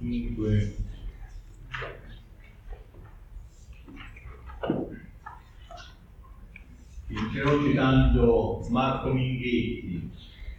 Dunque, inizierò citando Marco Minghetti,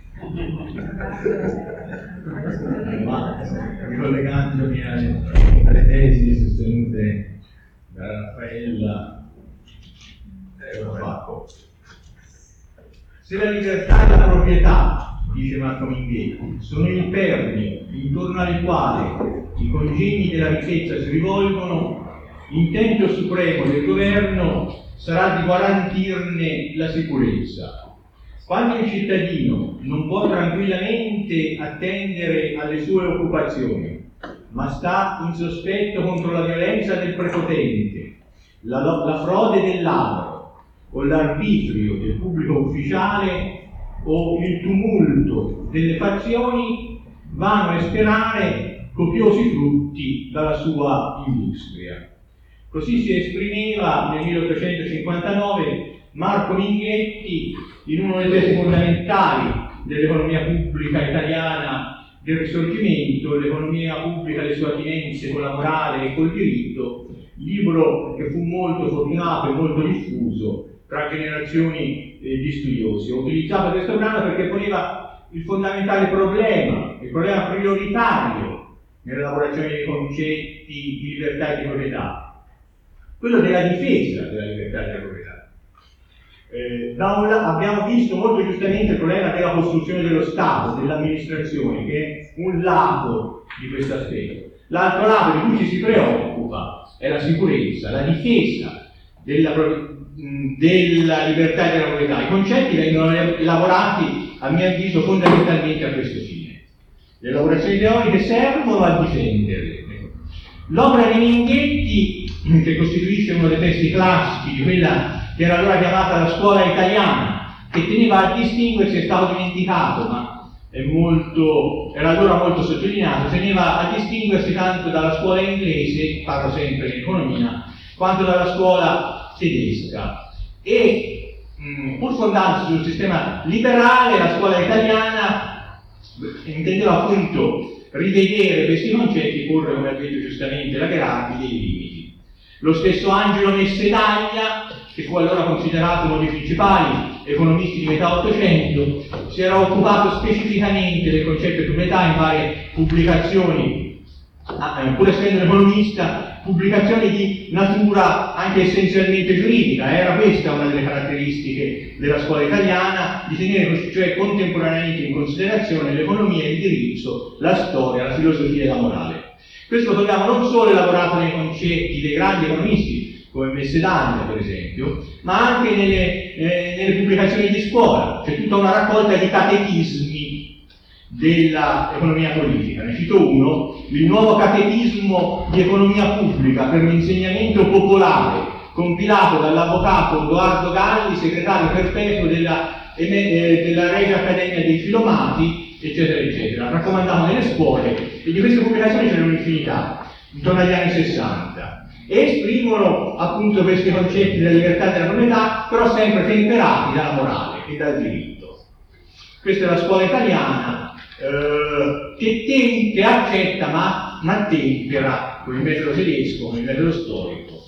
ma ricollegandomi alle tesi sostenute da Raffaella e Rocco. Se la libertà e la proprietà, dice Marco Minghetti, sono il perno intorno al quale i congegni della ricchezza si rivolgono, l'intento supremo del governo sarà di garantirne la sicurezza. Quando il cittadino non può tranquillamente attendere alle sue occupazioni, ma sta in sospetto contro la violenza del prepotente, la frode del ladro o l'arbitrio del pubblico ufficiale o il tumulto delle fazioni, vanno a sperare copiosi frutti dalla sua industria. Così si esprimeva nel 1859 Marco Minghetti in uno dei testi fondamentali dell'economia pubblica italiana del Risorgimento, l'economia pubblica e le sue attinenze con la morale e col diritto, libro che fu molto fortunato e molto diffuso tra generazioni di studiosi. Ho utilizzato questo brano perché poneva il fondamentale problema, il problema prioritario nell'elaborazione dei concetti di libertà e di proprietà, quello della difesa della libertà e della proprietà. Abbiamo visto molto giustamente il problema della costruzione dello Stato, dell'amministrazione, che è un lato di questo aspetto. L'altro lato di cui ci si preoccupa è la sicurezza, la difesa della libertà e della proprietà. I concetti vengono elaborati, a mio avviso, fondamentalmente a questo fine. Le elaborazioni teoriche servono a difenderle. L'opera di Minghetti, che costituisce uno dei testi classici di quella che era allora chiamata la scuola italiana, che teneva a distinguersi, è stato dimenticato, ma era allora molto sottolineato, teneva a distinguersi tanto dalla scuola inglese, parlo sempre di economia, quanto dalla scuola tedesca. E pur fondandosi sul sistema liberale, la scuola italiana intendeva appunto rivedere questi concetti, porre, come ha detto giustamente la Gherardi, dei limiti. Lo stesso Angelo Messedaglia, che fu allora considerato uno dei principali economisti di metà Ottocento, si era occupato specificamente del concetto di proprietà in varie pubblicazioni, pur essendo un economista, pubblicazioni di natura anche essenzialmente giuridica. Era questa una delle caratteristiche della scuola italiana, di tenere cioè contemporaneamente in considerazione l'economia, il diritto, la storia, la filosofia e la morale. Questo lo troviamo non solo elaborato nei concetti dei grandi economisti, come Messedaglia per esempio, ma anche nelle pubblicazioni di scuola. C'è tutta una raccolta di catechismi dell'economia politica. Ne cito uno: il nuovo catechismo di economia pubblica per l'insegnamento popolare, compilato dall'avvocato Edoardo Galli, segretario perpetuo della Regia Accademia dei Filomati, eccetera eccetera, raccomandato nelle scuole, e di queste pubblicazioni ce n'è un'infinità, intorno agli anni 60. E esprimono appunto questi concetti della libertà e della proprietà, però sempre temperati dalla morale e dal diritto. Questa è la scuola italiana che accetta ma tempera, con il metodo tedesco, con il metodo storico,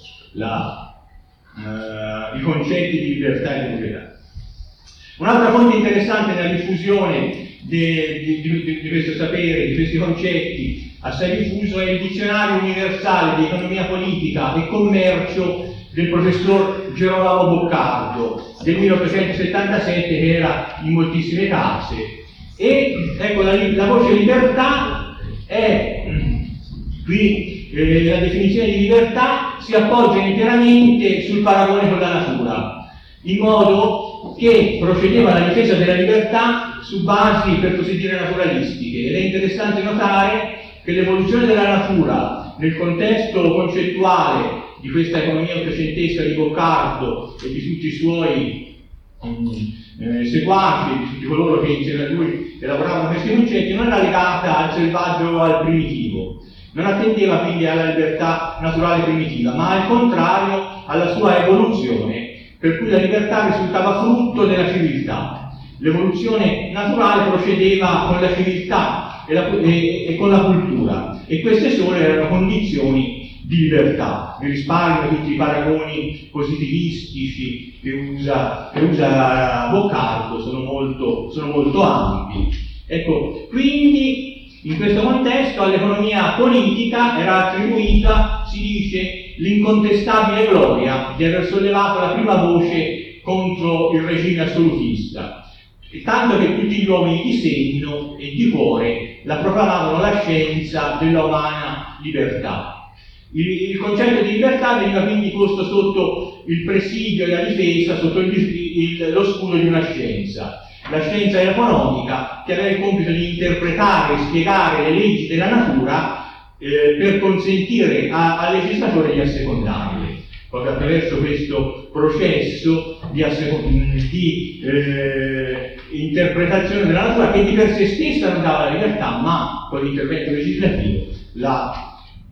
i concetti di libertà e di proprietà. Un'altra fonte interessante nella diffusione di questo sapere, di questi concetti assai diffuso, è il Dizionario Universale di Economia Politica e Commercio del professor Gerolamo Boccardo del 1877, che era in moltissime case. E ecco, la voce libertà è qui, la definizione di libertà si appoggia interamente sul paragone con la natura, in modo che procedeva alla difesa della libertà su basi, per così dire, naturalistiche. Ed è interessante notare che l'evoluzione della natura nel contesto concettuale di questa economia ottocentesca di Boccardo e di tutti i suoi seguaci, di tutti coloro che insieme a lui elaboravano questi concetti, non era legata al selvaggio o al primitivo, non attendeva quindi alla libertà naturale primitiva, ma al contrario alla sua evoluzione, per cui la libertà risultava frutto della civiltà. L'evoluzione naturale procedeva con la civiltà, e con la cultura, e queste sole erano condizioni di libertà, di risparmio. Tutti i paragoni positivistici che usa Boccardo sono molto ampi. Ecco, quindi in questo contesto all'economia politica era attribuita, si dice, l'incontestabile gloria di aver sollevato la prima voce contro il regime assolutista, tanto che tutti gli uomini di senno e di cuore la proclamavano la scienza della umana libertà. Il concetto di libertà veniva quindi posto sotto il presidio e la difesa, sotto lo scudo di una scienza. La scienza economica, che aveva il compito di interpretare e spiegare le leggi della natura per consentire al legislatore di assecondarle. Proprio attraverso questo processo di interpretazione della natura, che di per sé stessa non dava la libertà, ma con l'intervento legislativo la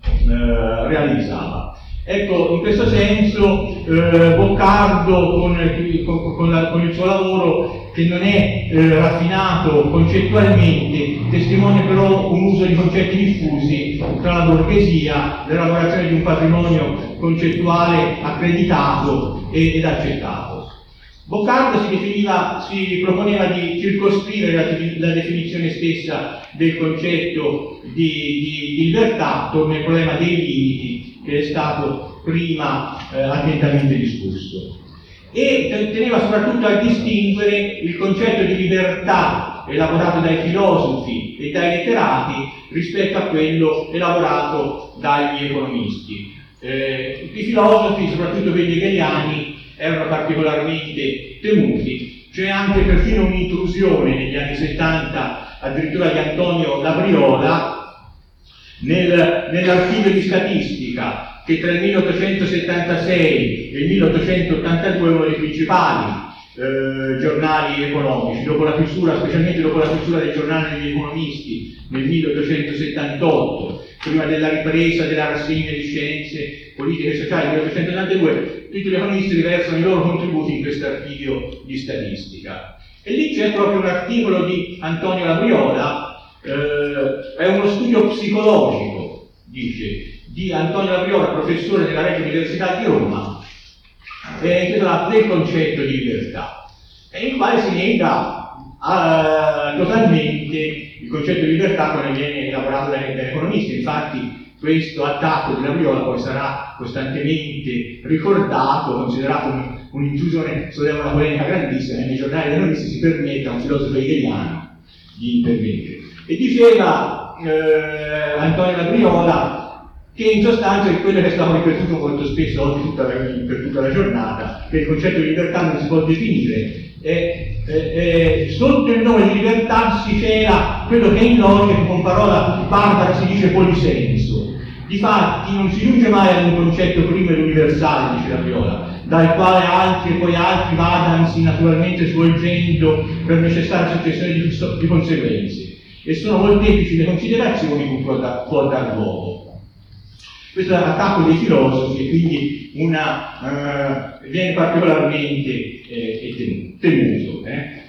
realizzava. Ecco, in questo senso Boccardo con il suo lavoro, che non è raffinato concettualmente, testimonia però un uso di concetti diffusi tra la borghesia, l'elaborazione di un patrimonio concettuale accreditato ed accettato. Boccardo si proponeva di circoscrivere la definizione stessa del concetto di libertà attorno al problema dei limiti, che è stato prima attentamente discusso. E teneva soprattutto a distinguere il concetto di libertà elaborato dai filosofi e dai letterati rispetto a quello elaborato dagli economisti. I filosofi, soprattutto quelli hegeliani, erano particolarmente temuti. C'è anche perfino un'intrusione negli anni 70, addirittura di Antonio Labriola, nell'archivio di statistica, che tra il 1876 e il 1882 è uno dei principali giornali economici, dopo la chiusura, specialmente dopo la chiusura del giornale degli economisti nel 1878, prima della ripresa della rassegna di scienze politiche e sociali nel 1882, tutti gli economisti riversano i loro contributi in questo archivio di statistica. E lì c'è proprio un articolo di Antonio Labriola, è uno studio psicologico, dice, di Antonio Labriola, professore della Regia Università di Roma, intitolato Del concetto di libertà, e in quale si nega totalmente il concetto di libertà come viene elaborato dagli economisti. Infatti questo attacco di Labriola poi sarà costantemente ricordato, considerato un'intrusione, solleva una polemica grandissima, e nei giornali degli economisti si permette a un filosofo hegeliano di intervenire. E diceva Antonio Labriola che in sostanza è quello che è stato ripetuto molto spesso oggi per tutta la giornata, che il concetto di libertà non si può definire, sotto il nome di libertà si cela quello che in logica con parola barbara si dice polisenso. Difatti non si giunge mai ad un concetto primo ed universale, dice Labriola, dal quale altri e poi altri vadansi naturalmente svolgendo per necessaria successione di conseguenze, e sono molteplici le considerazioni che può dar luogo. Questo è l'attacco dei filosofi, e quindi viene particolarmente temuto.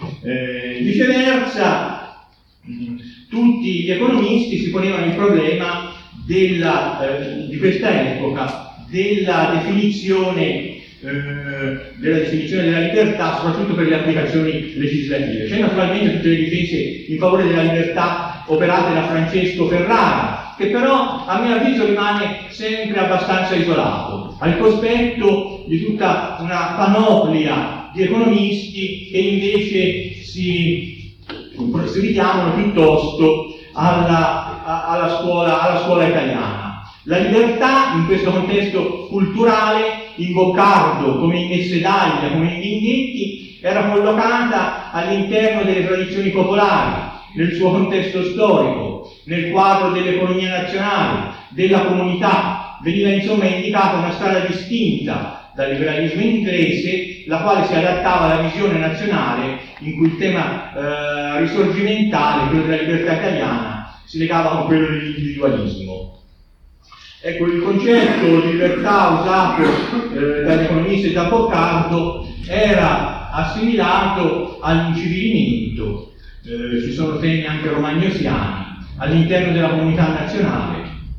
Viceversa, tutti gli economisti si ponevano il problema di questa epoca della definizione della libertà, soprattutto per le applicazioni legislative. C'è naturalmente tutte le difese in favore della libertà operate da Francesco Ferrara, che però a mio avviso rimane sempre abbastanza isolato, al cospetto di tutta una panoplia di economisti che invece si richiamano piuttosto alla scuola italiana. La libertà in questo contesto culturale, in Boccardo come in Messedaglia, come in Minghetti, era collocata all'interno delle tradizioni popolari, nel suo contesto storico, nel quadro dell'economia nazionale, della comunità. Veniva insomma indicata una strada distinta dal liberalismo inglese, la quale si adattava alla visione nazionale, in cui il tema risorgimentale, quello della libertà italiana, si legava con quello dell'individualismo. Ecco, il concetto di libertà usato dagli economisti e da Boccardo era assimilato all'incivilimento. Ci sono temi anche romagnosiani, all'interno della comunità nazionale.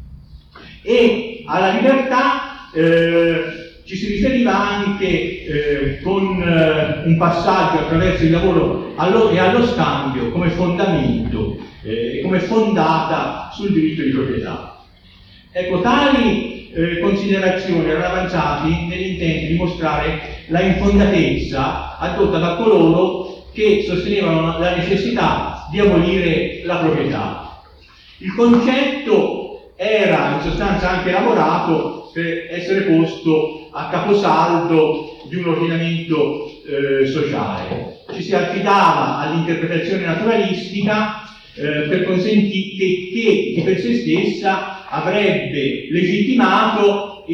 E alla libertà ci si riferiva anche con un passaggio attraverso il lavoro e allo scambio come fondamento, come fondata sul diritto di proprietà. Ecco, tali considerazioni erano avanzate nell'intento di mostrare la infondatezza adotta da coloro che sostenevano la necessità di abolire la proprietà. Il concetto era in sostanza anche elaborato per essere posto a caposaldo di un ordinamento sociale. Ci si affidava all'interpretazione naturalistica per consentire che di per sé stessa avrebbe legittimato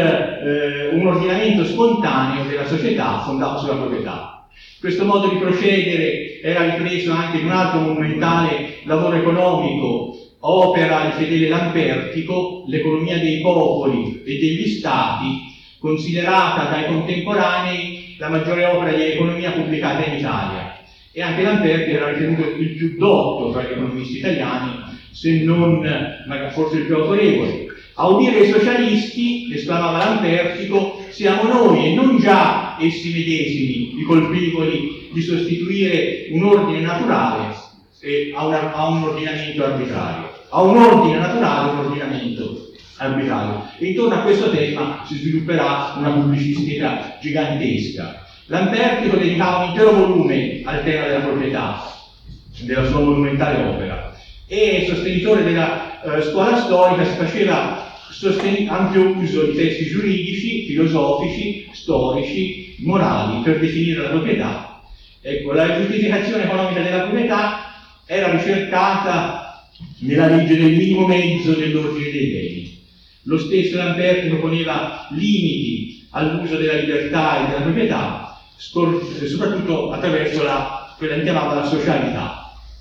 un ordinamento spontaneo della società fondato sulla proprietà. Questo modo di procedere era ripreso anche in un altro monumentale lavoro economico, opera di Fedele Lampertico, L'economia dei popoli e degli stati, considerata dai contemporanei la maggiore opera di economia pubblicata in Italia. E anche Lampertico era ritenuto il più dotto tra gli economisti italiani, se non forse il più autorevole. A udire i socialisti, esclamava Lampertico, siamo noi e non già essi medesimi i colpevoli di sostituire un ordine naturale a un ordinamento arbitrario. A un ordine naturale un ordinamento arbitrario. E intorno a questo tema si svilupperà una pubblicistica gigantesca. Lampertico dedicava un intero volume al tema della proprietà, della sua monumentale opera, e sostenitore della scuola storica si faceva ampio uso di testi giuridici, filosofici, storici, morali per definire la proprietà. Ecco, la giustificazione economica della proprietà era ricercata nella legge del minimo mezzo dell'ordine dei beni. Lo stesso Lampertico poneva limiti all'uso della libertà e della proprietà, soprattutto attraverso quella che chiamava la socialità.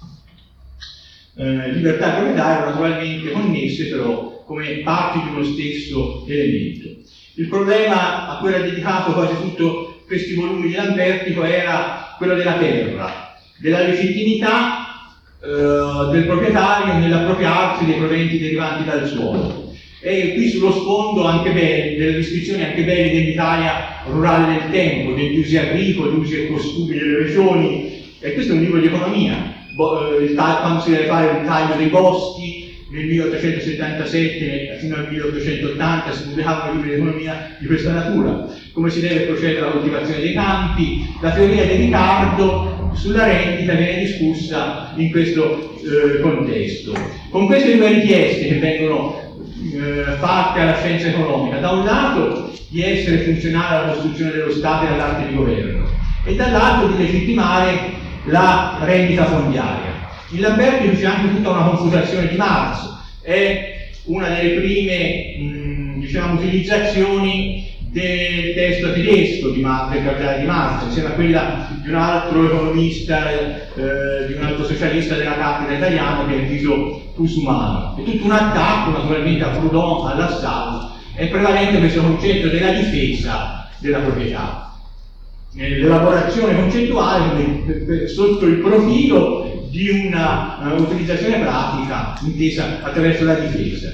Libertà e proprietà erano naturalmente connesse, però come parti di uno stesso elemento. Il problema a cui era dedicato quasi tutti questi volumi di Lampertico era quello della terra, della legittimità del proprietario nell'appropriarsi dei proventi derivanti dal suolo. E qui sullo sfondo anche delle descrizioni anche belle dell'Italia rurale del tempo, degli usi agricoli, usi e costumi delle regioni, e questo è un libro di economia, quando si deve fare il taglio dei boschi, nel 1877 fino al 1880 si pubblicavano libri di economia di questa natura, come si deve procedere alla coltivazione dei campi. La teoria di Riccardo sulla rendita viene discussa in questo contesto. Con queste due richieste che vengono fatte alla scienza economica, da un lato di essere funzionale alla costruzione dello Stato e all'arte di governo, e dall'altro di legittimare la rendita fondiaria. In Lampertico c'è anche tutta una confutazione di Marx, è una delle prime utilizzazioni del testo tedesco del Capitale di Marx, insieme a quella di un altro economista, di un altro socialista della cattedra italiana, che è Viso Cusumano. È tutto un attacco naturalmente a Proudhon, a Lassalle, è prevalente questo concetto della difesa della proprietà. L'elaborazione concettuale sotto il profilo di una utilizzazione pratica intesa attraverso la difesa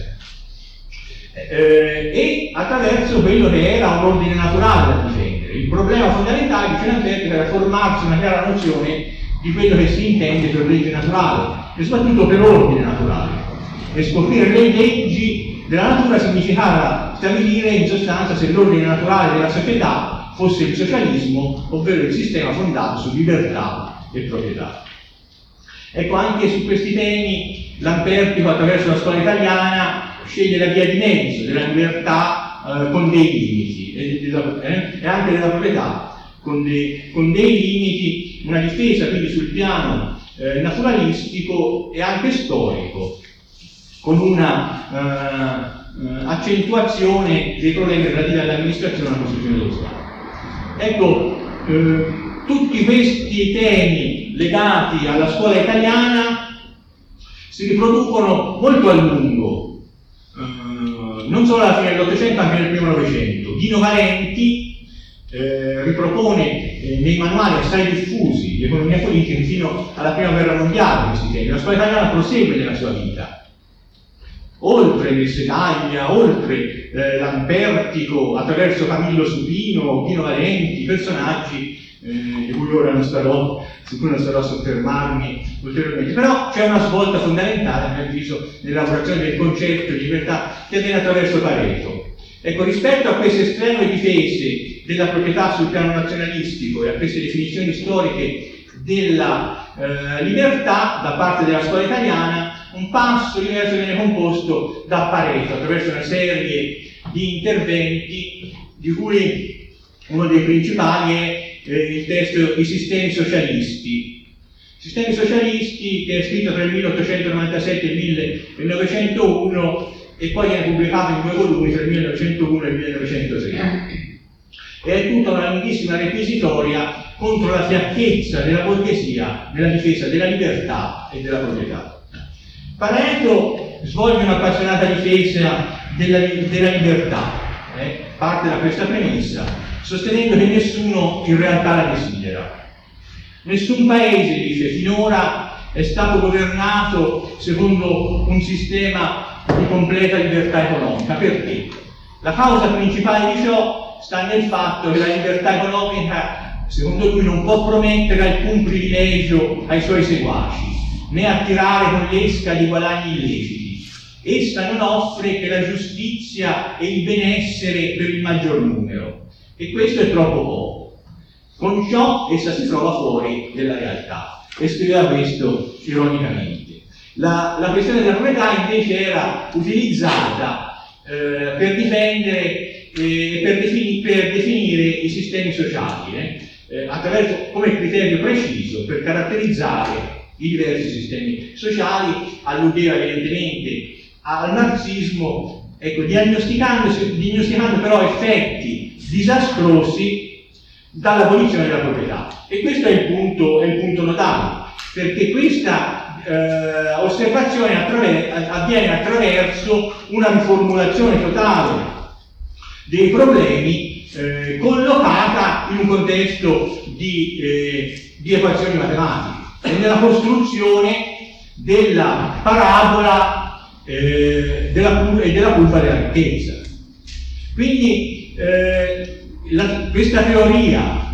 e attraverso quello che era un ordine naturale da difendere. Il problema fondamentale, dice Lampertico, era formarsi una chiara nozione di quello che si intende per legge naturale e soprattutto per ordine naturale, e scoprire le leggi della natura significava stabilire in sostanza se l'ordine naturale della società fosse il socialismo, ovvero il sistema fondato su libertà e proprietà. Ecco, anche su questi temi Lampertico, attraverso la scuola italiana, sceglie la via di mezzo della libertà con dei limiti e anche della proprietà con dei limiti, una difesa quindi sul piano naturalistico e anche storico, con una accentuazione dei problemi relativi all'amministrazione e alla costruzione dello Stato. Ecco, tutti questi temi legati alla scuola italiana si riproducono molto a lungo, non solo alla fine dell'Ottocento, anche nel primo Novecento. Dino Valenti, ripropone nei manuali assai diffusi di economia politica fino alla prima guerra mondiale questi temi. La scuola italiana prosegue nella sua vita, oltre Messetaglia, oltre Lampertico, attraverso Camillo Supino, Pino Valenti, personaggi di cui ora su cui non starò a soffermarmi ulteriormente. Però c'è una svolta fondamentale, a mio avviso, nell'elaborazione del concetto di libertà che avviene attraverso Pareto. Ecco, rispetto a queste estreme difese della proprietà sul piano nazionalistico e a queste definizioni storiche della libertà da parte della scuola italiana, un passo diverso viene composto da Pareto attraverso una serie di interventi di cui uno dei principali è il testo I sistemi socialisti. Sistemi socialisti, che è scritto tra il 1897 e il 1901 e poi viene pubblicato in 2 volumi tra il 1901 e il 1903. È tutta una lunghissima requisitoria contro la fiacchezza della borghesia nella difesa della libertà e della proprietà. Pareto svolge un'appassionata difesa della libertà, parte da questa premessa, sostenendo che nessuno in realtà la desidera. Nessun paese, dice, finora è stato governato secondo un sistema di completa libertà economica. Perché? La causa principale di ciò sta nel fatto che la libertà economica, secondo lui, non può promettere alcun privilegio ai suoi seguaci, né attirare con l'esca di guadagni illeciti. Essa non offre che la giustizia e il benessere per il maggior numero, e questo è troppo poco. Con ciò essa si trova fuori della realtà, e scriveva questo ironicamente. La questione della proprietà invece era utilizzata per difendere per definire i sistemi sociali, attraverso come criterio preciso per caratterizzare i diversi sistemi sociali. Alludeva evidentemente al marxismo, ecco, diagnosticando però effetti disastrosi dall'abolizione della proprietà. E questo è il punto notale, perché questa osservazione avviene attraverso una riformulazione totale dei problemi collocata in un contesto di equazioni matematiche e nella costruzione della parabola della curva della ricchezza. Quindi questa teoria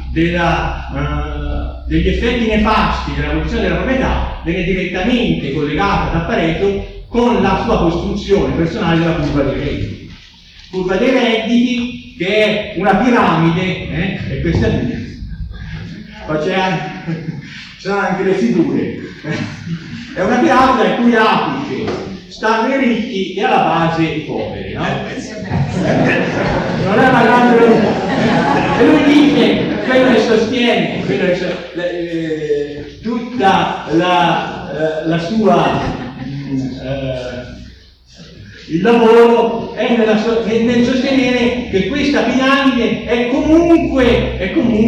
degli effetti nefasti dell'abolizione della proprietà viene direttamente collegata da Pareto con la sua costruzione personale della curva dei redditi. Curva dei redditi, che è una piramide, e questa qui, poi c'è anche le figure, è una piramide a cui apice stanno i ricchi e alla base i poveri, no? Non è una grande... E lui dice, quello che sostiene, tutta la sua... il lavoro è nel sostenere che questa piramide è comunque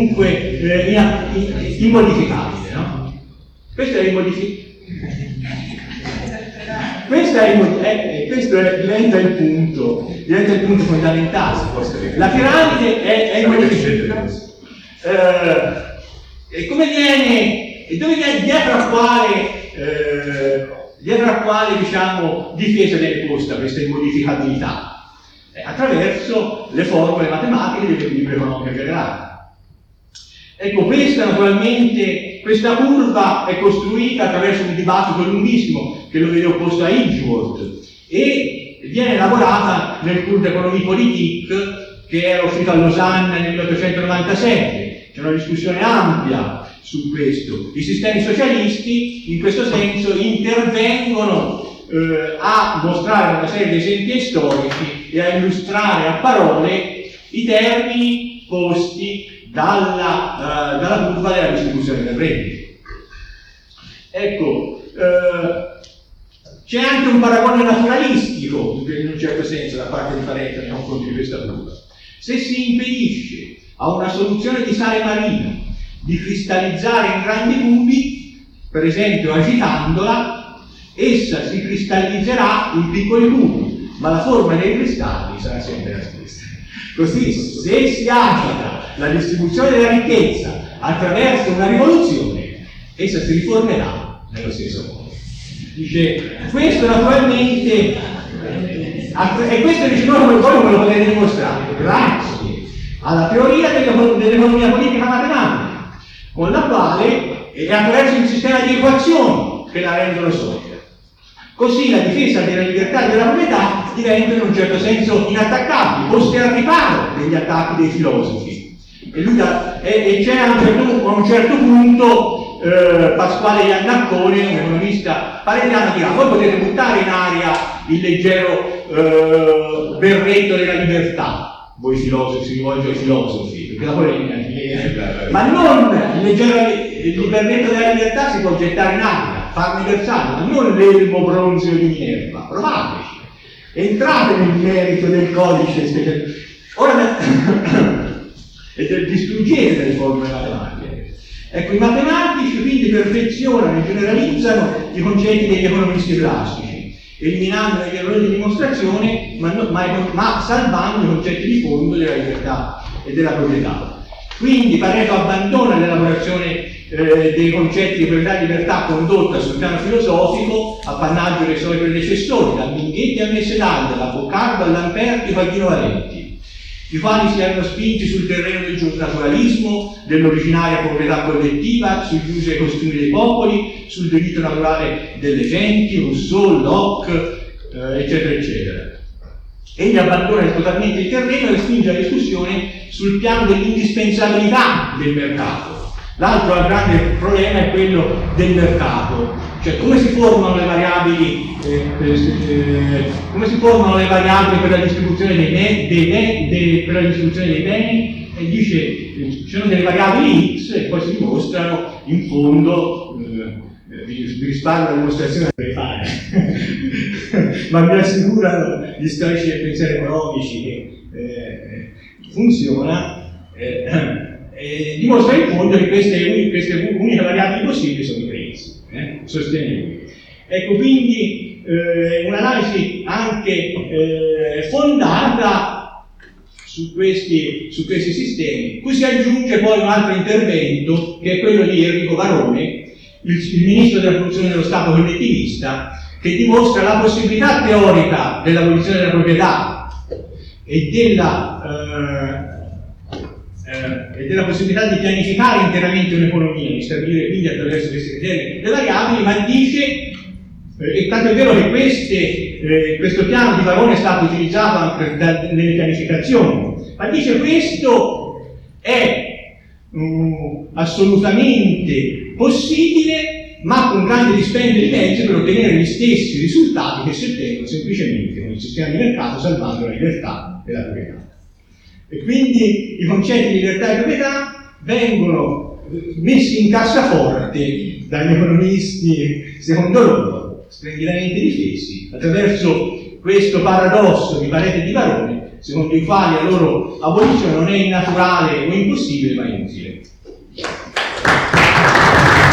immodificabile, no? Questo diventa il punto fondamentale. La piramide è immodificabile. E come viene, dietro a quale diciamo, difesa viene posta questa immodificabilità? Attraverso le formule matematiche dell'equilibrio economico generale. Ecco, questa curva è costruita attraverso un dibattito lunghissimo che lo vede opposto a Edgeworth e viene elaborata nel cours d'Economie Politique che era uscito a Lausanne nel 1897. C'è una discussione ampia su questo. I sistemi socialisti in questo senso intervengono a mostrare una serie di esempi storici e a illustrare a parole i termini posti dalla curva della distribuzione del reddito. Ecco, c'è anche un paragone naturalistico in un certo senso da parte di Pareto nei confronti di questa curva. Se si impedisce a una soluzione di sale marino di cristallizzare in grandi cubi, per esempio agitandola, essa si cristallizzerà in piccoli cubi, ma la forma dei cristalli sarà sempre la stessa. Così, se si agita la distribuzione della ricchezza attraverso una rivoluzione, essa si riformerà nello stesso modo. Dice, questo naturalmente, e questo dice noi come lo potete dimostrare? Grazie alla teoria dell'economia politica matematica, con la quale è attraverso un sistema di equazioni che la rendono solida. Così la difesa della libertà e della proprietà diventa in un certo senso inattaccabile, poste al riparo degli attacchi dei filosofi. E c'è a un certo punto Pasquale Iannaccone, un economista paretiano, dirà: voi potete buttare in aria il leggero berretto della libertà, voi filosofi, si rivolge ai filosofi, perché la polemica ma non il berretto della libertà si può gettare in aria, farne versare, ma non l'elmo bronzeo di Minerva. Provateci, entrate nel merito del codice, ora e distruggete le formule matematiche. Ecco, i matematici quindi perfezionano e generalizzano i concetti degli economisti classici, eliminando gli errori di dimostrazione, ma salvando i concetti di fondo della libertà e della proprietà. Quindi Pareto abbandona l'elaborazione dei concetti di proprietà e libertà condotta sul piano filosofico, appannaggio dei suoi predecessori, da Minghetti a Messedal, da Boccardo a Lamperti e Pagino Valenti, i quali si erano spinti sul terreno del giusnaturalismo, dell'originaria proprietà collettiva, sugli usi e costumi dei popoli, sul diritto naturale delle genti, Rousseau, Locke, eccetera, eccetera. Egli abbandona totalmente il terreno e spinge la discussione sul piano dell'indispensabilità del mercato. L'altro grande problema è quello del mercato, cioè come si formano le variabili, per la distribuzione dei beni, e dice ci sono delle variabili X e poi si dimostrano in fondo, vi risparmio la dimostrazione che fare, ma mi assicurano gli storici del pensiero economici che funziona, dimostra in fondo che queste uniche variabili possibili sono i prezzi sostenibili. Ecco, quindi un'analisi anche fondata su questi sistemi. Qui si aggiunge poi un altro intervento, che è quello di Enrico Varone, il ministro della produzione dello Stato collettivista, che dimostra la possibilità teorica dell'abolizione della proprietà e della possibilità di pianificare interamente un'economia, di stabilire quindi attraverso questi criteri le variabili, ma dice, e tanto è vero che questo piano di Varone è stato utilizzato anche nelle pianificazioni, ma dice questo è assolutamente possibile, ma con grande dispendio di mezzi per ottenere gli stessi risultati che si ottengono semplicemente con il sistema di mercato, salvando la libertà e la proprietà. E quindi i concetti di libertà e proprietà vengono messi in cassaforte dagli economisti, secondo loro, splendidamente difesi, attraverso questo paradosso di Pareto e di Varone, secondo i quali la loro abolizione non è innaturale o impossibile, ma inutile.